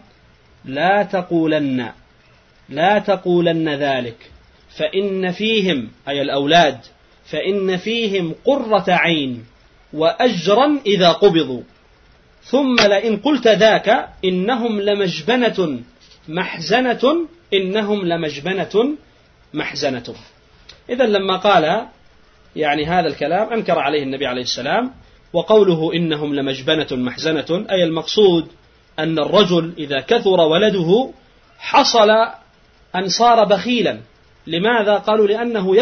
لا تقولن ذلك، فإن فيهم أي الأولاد فإن فيهم قرة عين وأجرا إذا قبضوا، ثم لئن قلت ذاك إنهم لمجبنة محزنة. إذن لما قال يعني هذا الكلام أنكر عليه النبي عليه السلام، وقوله إنهم لمجبنة محزنة أي المقصود أن الرجل إذا كثر ولده حصل أن صار بخيلا. لماذا؟ قالوا لأنه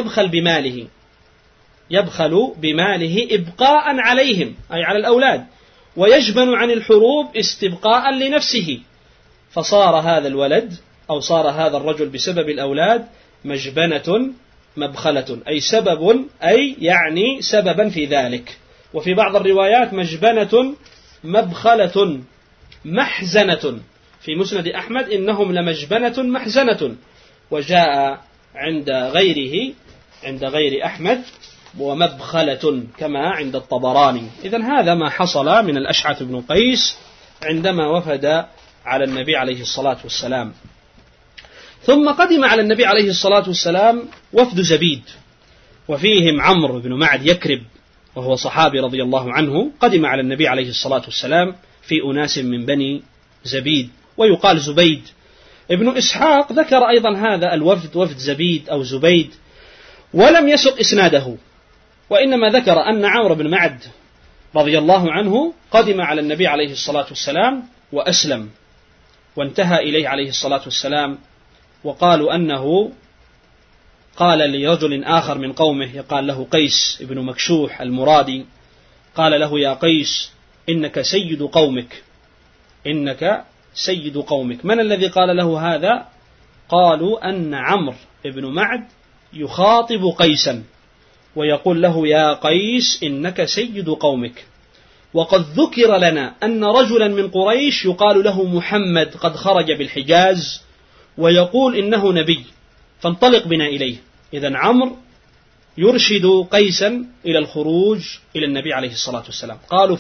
يبخل بماله إبقاء عليهم أي على الأولاد، ويجبن عن الحروب استبقاء لنفسه، فصار هذا الولد أو صار هذا الرجل بسبب الأولاد مجبنة مبخلة أي يعني سببا في ذلك. وفي بعض الروايات مجبنة مبخلة محزنة، في مسند أحمد إنهم لمجبنة محزنة، وجاء عند غير أحمد ومبخلة كما عند الطبراني. إذن هذا ما حصل من الأشعث بن قيس عندما وفد على النبي عليه الصلاة والسلام. ثم قدم على النبي عليه الصلاة والسلام وفد زبيد، وفيهم عمرو بن معد يكرب وهو صحابي رضي الله عنه، قدم على النبي عليه الصلاة والسلام في أناس من بني زبيد ويقال زبيد. ابن إسحاق ذكر أيضا هذا الوفد وفد زبيد أو زبيد ولم يسق إسناده، وإنما ذكر أن عمرو بن معد رضي الله عنه قدم على النبي عليه الصلاة والسلام وأسلم، وانتهى إليه عليه الصلاة والسلام، وقالوا أنه قال لرجل آخر من قومه يقال له قيس ابن مكشوح المرادي، قال له يا قيس إنك سيد قومك. من الذي قال له هذا؟ قالوا أن عمرو بن معد يخاطب قيسا ويقول له يا قيس إنك سيد قومك، وقد ذكر لنا أن رجلا من قريش يقال له محمد قد خرج بالحجاز ويقول إنه نبي، فانطلق بنا إليه. إذن عمرو يرشد قيسا إلى الخروج إلى النبي عليه الصلاة والسلام. قالوا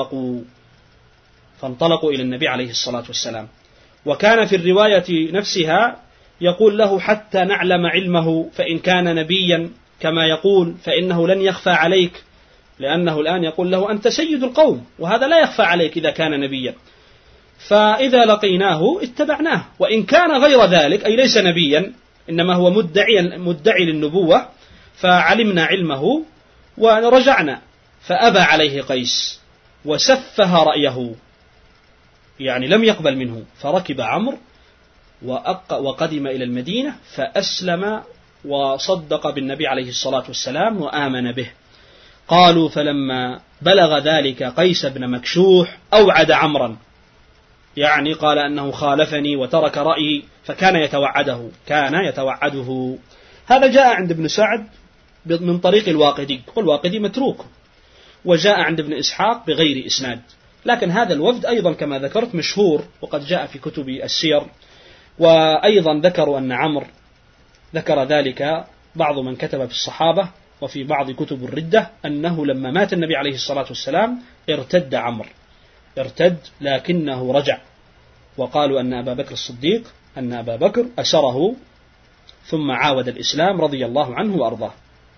فانطلقوا إلى النبي عليه الصلاة والسلام. وكان في الرواية نفسها يقول له حتى نعلم علمه، فإن كان نبيا كما يقول فإنه لن يخفى عليك، لأنه الآن يقول له أنت سيد القوم وهذا لا يخفى عليك إذا كان نبيا. فإذا لقيناه اتبعناه، وإن كان غير ذلك أي ليس نبيا إنما هو مدعي للنبوة فعلمنا علمه ورجعنا. فأبى عليه قيس وسفه رأيه، يعني لم يقبل منه، فركب عمرو وقدم إلى المدينة فأسلم وصدق بالنبي عليه الصلاة والسلام وآمن به. قالوا فلما بلغ ذلك قيس بن مكشوح أوعد عمرا، يعني قال أنه خالفني وترك رأيي، فكان يتوعده. هذا جاء عند ابن سعد من طريق الواقدي، والواقدي متروك، وجاء عند ابن إسحاق بغير إسناد. لكن هذا الوفد أيضا كما ذكرت مشهور، وقد جاء في كتب السير. وأيضا ذكروا أن عمرو ذكر ذلك بعض من كتب في الصحابة وفي بعض كتب الردة أنه لما مات النبي عليه الصلاة والسلام ارتد عمرو، لكنه رجع، وقالوا أن أبا بكر أسره ثم عاود الإسلام رضي الله عنه وأرضاه.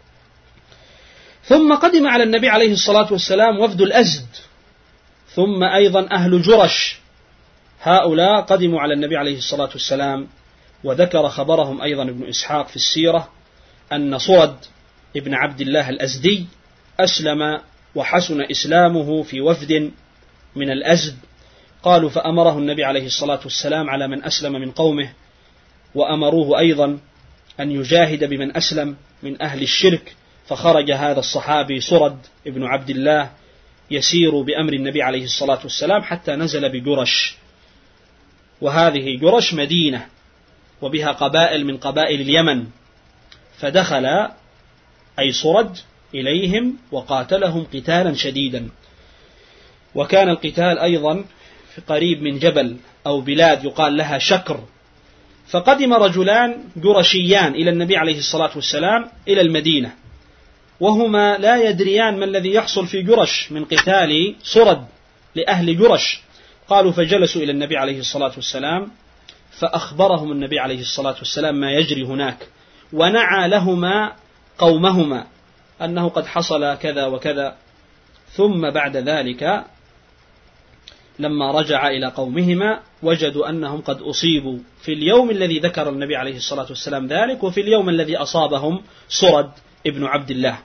ثم قدم على النبي عليه الصلاة والسلام وفد الأزد، ثم أيضا أهل جرش، هؤلاء قدموا على النبي عليه الصلاة والسلام، وذكر خبرهم أيضا ابن إسحاق في السيرة أن صرد ابن عبد الله الأزدي أسلم وحسن إسلامه في وفد من الأزد. قالوا فأمره النبي عليه الصلاة والسلام على من أسلم من قومه، وأمروه أيضا أن يجاهد بمن أسلم من أهل الشرك، فخرج هذا الصحابي صرد ابن عبد الله يسير بأمر النبي عليه الصلاة والسلام حتى نزل بجرش، وهذه جرش مدينة وبها قبائل من قبائل اليمن، فدخل أي صرد إليهم وقاتلهم قتالا شديدا. وكان القتال أيضا في قريب من جبل أو بلاد يقال لها شكر. فقدم رجلان جرشيان إلى النبي عليه الصلاة والسلام إلى المدينة، وهما لا يدريان ما الذي يحصل في جرش من قتال صرد لأهل جرش. قالوا فجلسوا إلى النبي عليه الصلاة والسلام، فأخبرهم النبي عليه الصلاة والسلام ما يجري هناك، ونعى لهما قومهما أنه قد حصل كذا وكذا. ثم بعد ذلك لما رجع إلى قومهما وجدوا أنهم قد أصيبوا في اليوم الذي ذكر النبي عليه الصلاة والسلام ذلك، وفي اليوم الذي أصابهم صرد ابن عبد الله.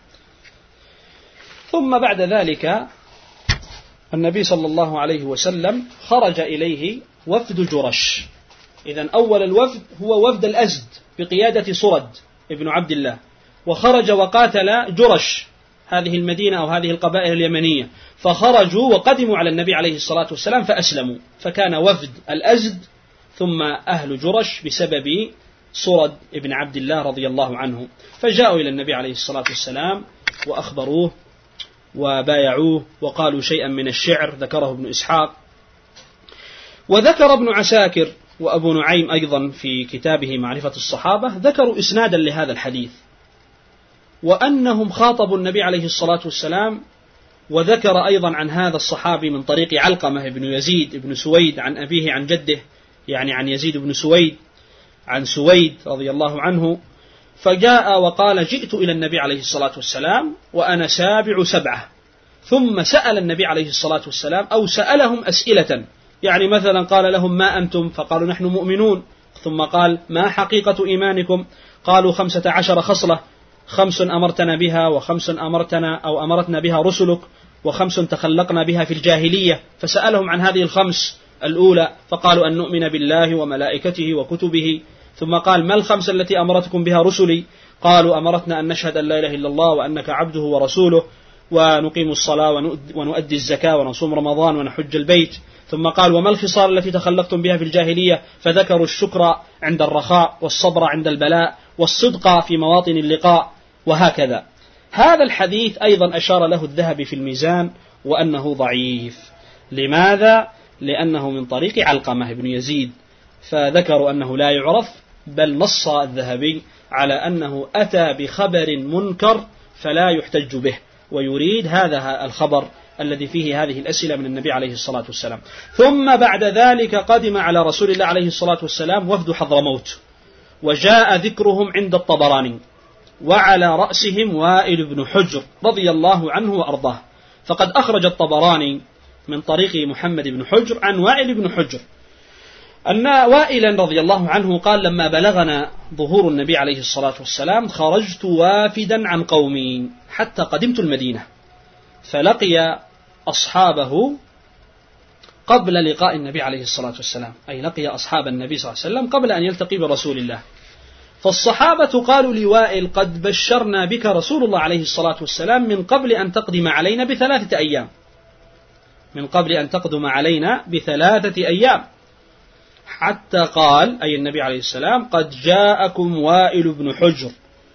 ثم بعد ذلك النبي صلى الله عليه وسلم خرج إليه وفد جرش. إذن أول الوفد هو وفد الأزد بقيادة صرد ابن عبد الله، وخرج وقاتل جرش هذه المدينة أو هذه القبائل اليمنية، فخرجوا وقدموا على النبي عليه الصلاة والسلام فأسلموا، فكان وفد الأزد ثم أهل جرش بسبب صرد ابن عبد الله رضي الله عنه. فجاءوا إلى النبي عليه الصلاة والسلام وأخبروه وبايعوه وقالوا شيئا من الشعر ذكره ابن إسحاق. وذكر ابن عساكر وأبو نعيم أيضا في كتابه معرفة الصحابة ذكروا إسنادا لهذا الحديث، وأنهم خاطبوا النبي عليه الصلاة والسلام. وذكر أيضا عن هذا الصحابي من طريق علقمة بن يزيد بن سويد عن أبيه عن جده، يعني عن يزيد بن سويد عن سويد رضي الله عنه، فجاء وقال جئت إلى النبي عليه الصلاة والسلام وأنا سابع سبعة. ثم سأل النبي عليه الصلاة والسلام أو سألهم أسئلة، يعني مثلا قال لهم ما أنتم؟ فقالوا نحن مؤمنون. ثم قال ما حقيقة إيمانكم؟ قالوا 15 خصلة، 5 أمرتنا بها، و5 أمرتنا بها رسلك، و5 تخلقنا بها في الجاهلية. فسألهم عن هذه ال5 الأولى، فقالوا أن نؤمن بالله وملائكته وكتبه. ثم قال ما ال5 التي أمرتكم بها رسلي؟ قالوا أمرتنا أن نشهد أن لا إله إلا الله وأنك عبده ورسوله، ونقيم الصلاة ونؤدي الزكاة ونصوم رمضان ونحج البيت. ثم قال وما الخصال التي تخلقتم بها في الجاهلية؟ فذكروا الشكر عند الرخاء، والصبر عند البلاء، والصدق في مواطن اللقاء، وهكذا. هذا الحديث أيضا أشار له الذهبي في الميزان وأنه ضعيف. لماذا؟ لأنه من طريق علقمة بن يزيد، فذكروا أنه لا يعرف، بل نص الذهبي على أنه أتى بخبر منكر فلا يحتج به، ويريد هذا الخبر الذي فيه هذه الأسئلة من النبي عليه الصلاة والسلام. ثم بعد ذلك قدم على رسول الله عليه الصلاة والسلام وفد حضرموت، وجاء ذكرهم عند الطبراني، وعلى رأسهم وائل بن حجر رضي الله عنه وأرضاه. فقد أخرج الطبراني من طريق محمد بن حجر عن وائل بن حجر أن وائلا رضي الله عنه قال: لما بلغنا ظهور النبي عليه الصلاة والسلام خرجت وافدا عن قومي حتى قدمت المدينة، فلقي أصحابه قبل لقاء النبي عليه الصلاة والسلام، أي لقي أصحاب النبي صلى الله عليه وسلم قبل أن يلتقي برسول الله. فالصحابة قالوا لوائل: قد بشرنا بك رسول الله عليه الصلاة والسلام من قبل أن تقدم علينا ب3 أيام، من قبل أن تقدم علينا ب3 أيام، حتى قال أي النبي عليه السلام: قد جاءكم وائل بن حجر.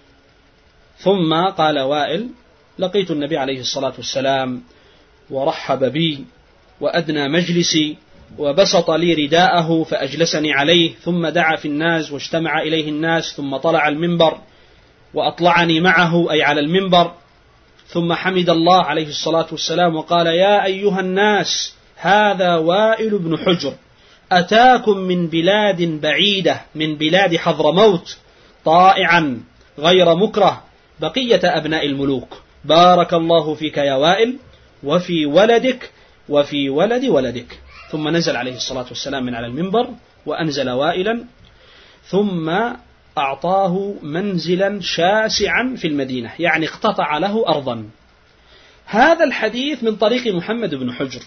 ثم قال وائل: لقيت النبي عليه الصلاة والسلام ورحب بي وأدنى مجلسي وبسط لي رداءه فأجلسني عليه، ثم دعا في الناس واجتمع إليه الناس، ثم طلع المنبر وأطلعني معه أي على المنبر، ثم حمد الله عليه الصلاة والسلام وقال: يا أيها الناس، هذا وائل بن حجر أتاكم من بلاد بعيدة، من بلاد حضرموت، طائعا غير مكره، بقية أبناء الملوك، بارك الله فيك يا وائل وفي ولدك وفي ولد ولدك. ثم نزل عليه الصلاة والسلام من على المنبر وأنزل وائلا، ثم أعطاه منزلا شاسعا في المدينة، يعني اقتطع له أرضا. هذا الحديث من طريق محمد بن حجر،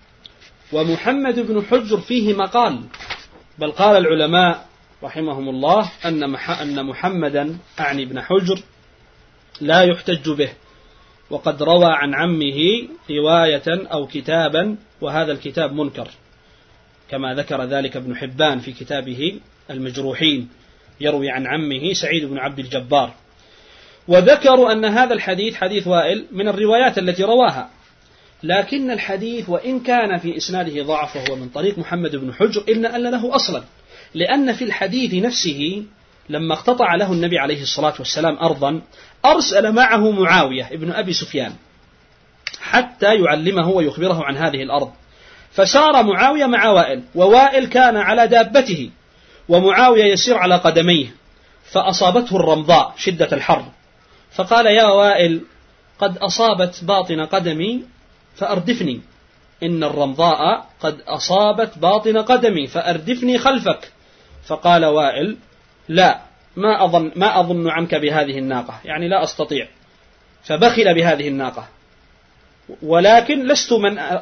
ومحمد بن حجر فيه مقال، بل قال العلماء رحمهم الله أن محمدا أعني بن حجر لا يحتج به، وقد روى عن عمه رواية أو كتابا، وهذا الكتاب منكر، كما ذكر ذلك ابن حبان في كتابه المجروحين، يروي عن عمه سعيد بن عبد الجبار. وذكروا أن هذا الحديث حديث وائل من الروايات التي رواها، لكن الحديث وإن كان في إسناده ضعف وهو من طريق محمد بن حجر، إلا أن له أصلا، لأن في الحديث نفسه لما اقتطع له النبي عليه الصلاة والسلام أرضا أرسل معه معاوية ابن أبي سفيان حتى يعلمه ويخبره عن هذه الأرض، فسار معاوية مع وائل، ووائل كان على دابته ومعاوية يسير على قدميه، فأصابته الرمضاء شدة الحر، فقال: يا وائل، قد أصابت باطن قدمي فأردفني، إن الرمضاء قد أصابت باطن قدمي فأردفني خلفك. فقال وائل: لا، ما أظن عنك بهذه الناقة، يعني لا أستطيع، فبخل بهذه الناقة، ولكن لست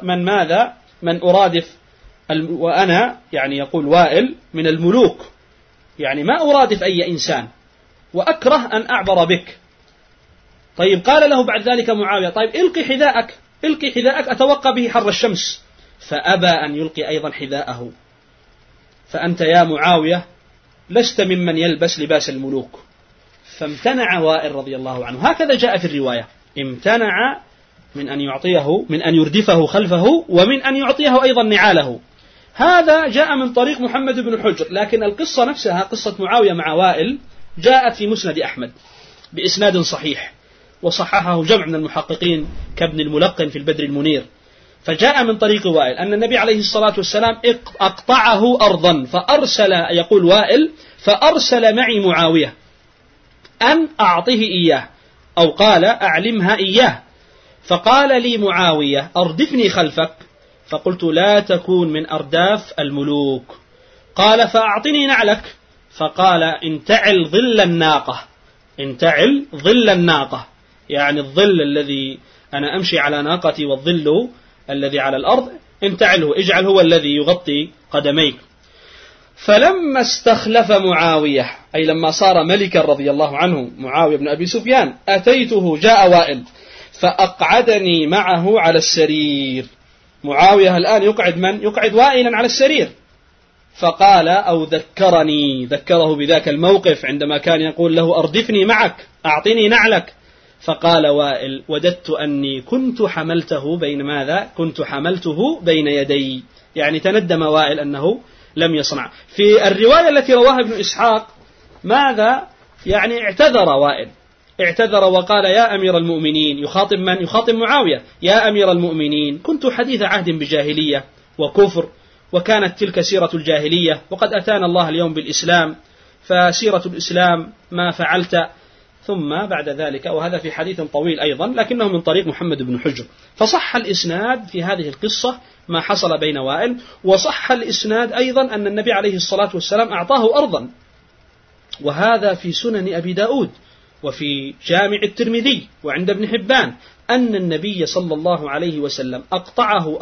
من أرادف، وأنا يعني يقول وائل من الملوك، يعني ما أرادف أي إنسان، وأكره أن أعبر بك. طيب قال له بعد ذلك معاوية: طيب إلقي حذاءك أتوقى به حر الشمس، فأبى أن يلقي أيضا حذاءه، فأنت يا معاوية لست ممن يلبس لباس الملوك. فامتنع وائل رضي الله عنه، هكذا جاء في الرواية، امتنع من أن يردفه خلفه، ومن أن يعطيه أيضا نعاله. هذا جاء من طريق محمد بن حجر، لكن القصة نفسها قصة معاوية مع وائل جاءت في مسند أحمد بإسناد صحيح، وصححه جمع من المحققين كابن الملقن في البدر المنير. فجاء من طريق وائل أن النبي عليه الصلاة والسلام أقطعه أرضا، فأرسل، يقول وائل، فأرسل معي معاوية أن أعطه إياه، أو قال أعلمها إياه، فقال لي معاوية: أردفني خلفك، فقلت: لا تكون من أرداف الملوك. قال: فأعطني نعلك، فقال: انتعل ظل الناقة، انتعل ظل الناقة، يعني الظل الذي أنا أمشي على ناقتي والظل الذي على الأرض انتعله، اجعل هو الذي يغطي قدميك. فلما استخلف معاوية، أي لما صار ملكا رضي الله عنه معاوية بن أبي سفيان، أتيته، جاء وائل فأقعدني معه على السرير. معاوية الآن يقعد من؟ يقعد وائلا على السرير. فقال أو ذكره بذاك الموقف عندما كان يقول له: أردفني معك، أعطني نعلك. فقال وائل: وددت أني كنت حملته بين يدي، يعني تندم وائل أنه لم يصنع. في الرواية التي رواها ابن إسحاق ماذا؟ يعني اعتذر وائل، اعتذر وقال: يا أمير المؤمنين، يخاطب من؟ يخاطب معاوية: يا أمير المؤمنين، كنت حديث عهد بجاهلية وكفر، وكانت تلك سيرة الجاهلية، وقد أتانا الله اليوم بالإسلام، فسيرة الإسلام ما فعلت ثم بعد ذلك، وهذا في حديث طويل أيضا لكنه من طريق محمد بن حجر، فصح الإسناد في هذه القصة ما حصل بين وائل، وصح الإسناد أيضا أن النبي عليه الصلاة والسلام أعطاه أرضا، وهذا في سنن أبي داود وفي جامع الترمذي وعند ابن حبان أن النبي صلى الله عليه وسلم أقطعه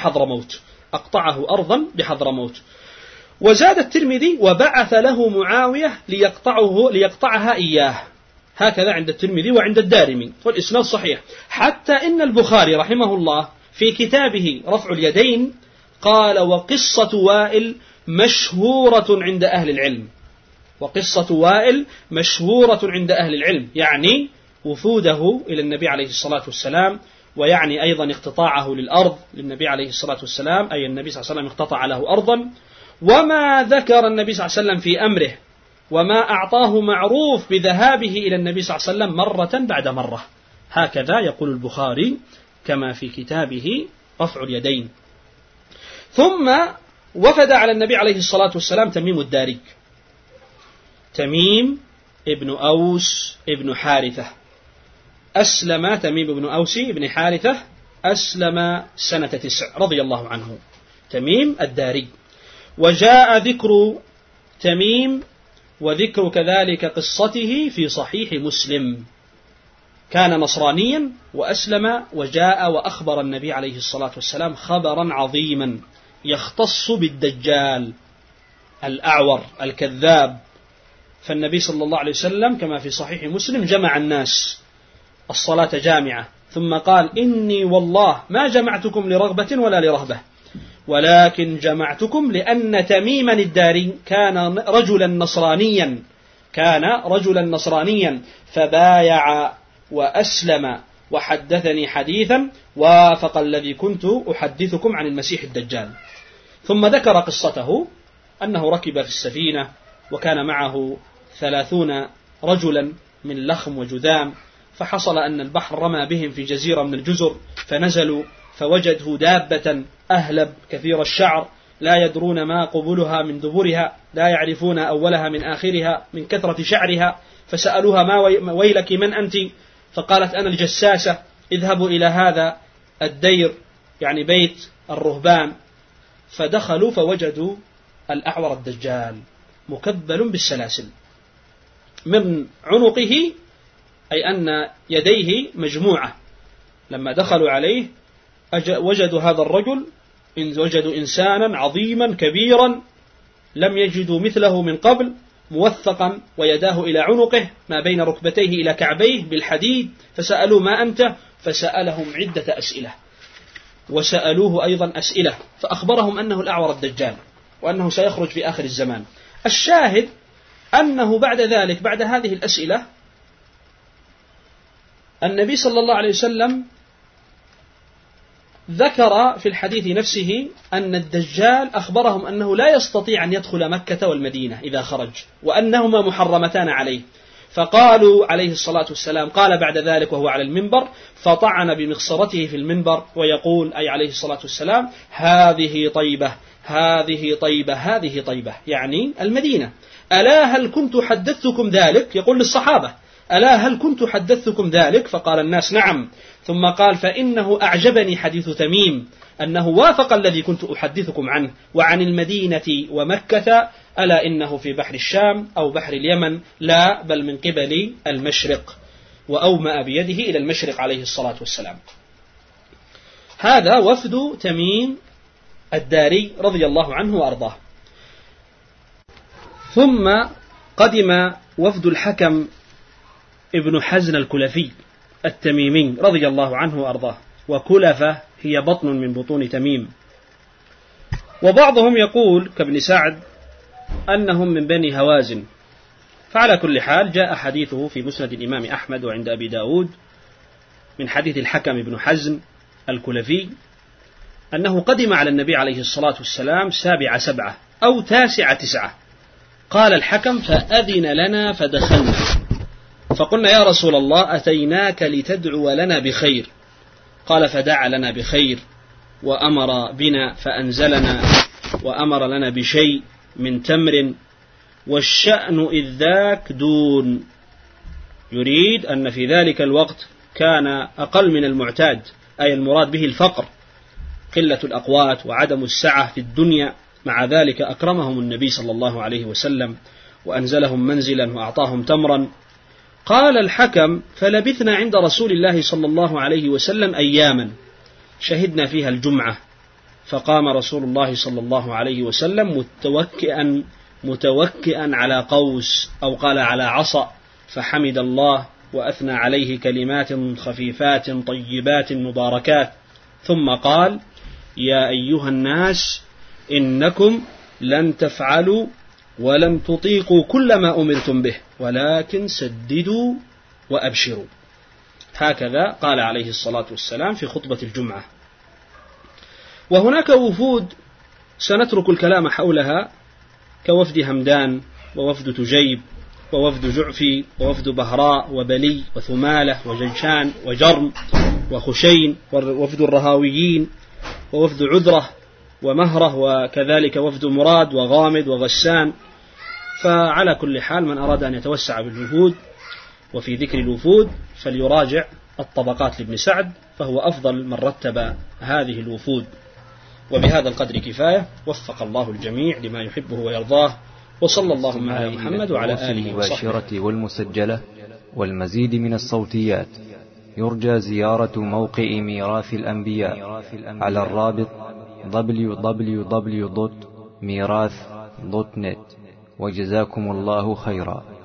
أرضا بحضرموت. وزاد الترمذي وبعث له معاوية ليقطعها إياه، هكذا عند الترمذي وعند الدارمي، والإسناد صحيح. حتى إن البخاري رحمه الله في كتابه رفع اليدين قال: وقصة وائل مشهورة عند أهل العلم. وقصة وائل مشهورة عند أهل العلم، يعني وفوده إلى النبي عليه الصلاة والسلام، ويعني أيضا اقتطاعه للأرض للنبي عليه الصلاة والسلام، أي النبي صلى الله عليه وسلم اقتطع له أرضا. وما ذكر النبي صلى الله عليه وسلم في أمره وما أعطاه معروف بذهابه إلى النبي صلى الله عليه وسلم مرة بعد مرة، هكذا يقول البخاري كما في كتابه رفع اليدين. ثم وفد على النبي عليه الصلاة والسلام تميم الداري، تميم ابن أوس ابن حارثة، أسلم تميم بن أوس ابن حارثة، أسلم سنة 9 رضي الله عنه، تميم الداري. وجاء ذكر تميم وذكر كذلك قصته في صحيح مسلم. كان نصرانيا وأسلم، وجاء وأخبر النبي عليه الصلاة والسلام خبرا عظيما يختص بالدجال الأعور الكذاب. فالنبي صلى الله عليه وسلم كما في صحيح مسلم جمع الناس الصلاة جامعة، ثم قال: إني والله ما جمعتكم لرغبة ولا لرهبة، ولكن جمعتكم لأن تميما الداري كان رجلا نصرانيا فبايع وأسلم وحدثني حديثا وافق الذي كنت أحدثكم عن المسيح الدجال. ثم ذكر قصته أنه ركب في السفينة وكان معه 30 رجلا من لخم وجذام، فحصل أن البحر رمى بهم في جزيرة من الجزر، فنزلوا فوجدوا دابة أهلب كثير الشعر لا يدرون ما قبلها من دبرها، لا يعرفون أولها من آخرها من كثرة شعرها، فسألوها: ما ويلك من أنت؟ فقالت: أنا الجساسة، اذهبوا إلى هذا الدير، يعني بيت الرهبان. فدخلوا فوجدوا الأعور الدجال مكبل بالسلاسل من عنقه، أي أن يديه مجموعة. لما دخلوا عليه وجدوا هذا الرجل، وجدوا إنسانا عظيما كبيرا لم يجدوا مثله من قبل، موثقا ويداه إلى عنقه ما بين ركبتيه إلى كعبيه بالحديد. فسألوا: ما أنت؟ فسألهم عدة أسئلة، وسألوه أيضا أسئلة، فأخبرهم أنه الأعور الدجال وأنه سيخرج في آخر الزمان. الشاهد أنه بعد ذلك، بعد هذه الأسئلة، النبي صلى الله عليه وسلم ذكر في الحديث نفسه أن الدجال أخبرهم أنه لا يستطيع أن يدخل مكة والمدينة إذا خرج، وأنهما محرمتان عليه. فقالوا عليه الصلاة والسلام، قال بعد ذلك وهو على المنبر، فطعن بمخصرته في المنبر ويقول، أي عليه الصلاة والسلام: هذه طيبة، هذه طيبة، هذه طيبة، يعني المدينة. ألا هل كنت حدثتكم ذلك؟ يقول للصحابة: ألا هل كنت حدثتكم ذلك؟ فقال الناس: نعم. ثم قال: فإنه أعجبني حديث تميم أنه وافق الذي كنت أحدثكم عنه، وعن المدينة ومكة، ألا إنه في بحر الشام أو بحر اليمن، لا بل من قبل المشرق. وأومأ بيده إلى المشرق عليه الصلاة والسلام. هذا وفد تميم الداري رضي الله عنه وأرضاه. ثم قدم وفد الحكم ابن حزن الكلفي التميمي رضي الله عنه وأرضاه، وكلفة هي بطن من بطون تميم. وبعضهم يقول كابن سعد أنهم من بني هوازن. فعلى كل حال جاء حديثه في مسند الإمام أحمد وعند أبي داود من حديث الحكم ابن حزن الكلفي أنه قدم على النبي عليه الصلاة والسلام 7/7 أو 9/9. قال الحكم: فأذن لنا فدخلنا، فقلنا: يا رسول الله، أتيناك لتدعو لنا بخير. قال: فدعا لنا بخير، وأمر بنا فأنزلنا، وأمر لنا بشيء من تمر، والشأن إذ ذاك دون. يريد أن في ذلك الوقت كان أقل من المعتاد، أي المراد به الفقر، قلة الأقوات وعدم السعة في الدنيا. مع ذلك أكرمهم النبي صلى الله عليه وسلم وأنزلهم منزلا وأعطاهم تمرا. قال الحكم: فلبثنا عند رسول الله صلى الله عليه وسلم أياما شهدنا فيها الجمعة، فقام رسول الله صلى الله عليه وسلم متوكئا على قوس، أو قال على عصا، فحمد الله وأثنى عليه كلمات خفيفات طيبات مباركات، ثم قال: يا أيها الناس إنكم لن تفعلوا ولم تطيقوا كل ما أمرتم به، ولكن سددوا وأبشروا. هكذا قال عليه الصلاة والسلام في خطبة الجمعة. وهناك وفود سنترك الكلام حولها، كوفد همدان ووفد تجيب ووفد جعفي ووفد بهراء وبلي وثمالة وجنشان وجرم وخشين ووفد الرهاويين ووفد عذرة ومهرة، وكذلك وفد مراد وغامد وغسان. فعلى كل حال من أراد أن يتوسع بالوفود وفي ذكر الوفود فليراجع الطبقات لابن سعد، فهو أفضل من رتب هذه الوفود. وبهذا القدر كفاية، وفق الله الجميع لما يحبه ويرضاه، وصلى الله على محمد وعلى آله وصحبه. والمسجلة والمزيد من الصوتيات يرجى زيارة موقع ميراث الأنبياء على الرابط www.mirath.net. وجزاكم الله خيرا.